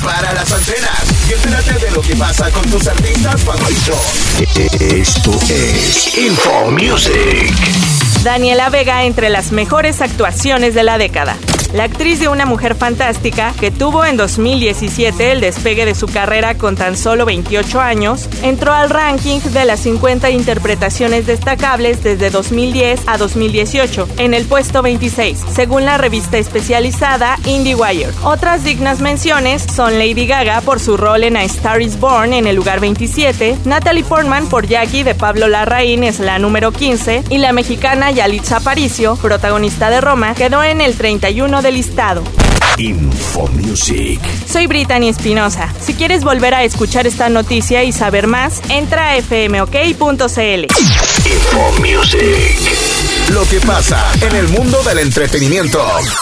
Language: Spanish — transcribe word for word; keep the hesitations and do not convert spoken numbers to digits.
Prepara las antenas y entérate de lo que pasa con tus artistas favoritos. Esto es Info Music. Daniela Vega entre las mejores actuaciones de la década. La actriz de Una Mujer Fantástica, que tuvo en dos mil diecisiete el despegue de su carrera con tan solo veintiocho años, entró al ranking de las cincuenta interpretaciones destacables desde dos mil diez a dos mil dieciocho, en el puesto veintiséis, según la revista especializada IndieWire. Otras dignas menciones son Lady Gaga por su rol en A Star is Born en el lugar veintisiete, Natalie Portman por Jackie de Pablo Larraín es la número quince, y la mexicana Yalitza Aparicio, protagonista de Roma, quedó en el treinta y uno del listado. Info Music. Soy Brittany Espinosa. Si quieres volver a escuchar esta noticia y saber más, entra a f m o k punto c l. Info Music. Lo que pasa en el mundo del entretenimiento.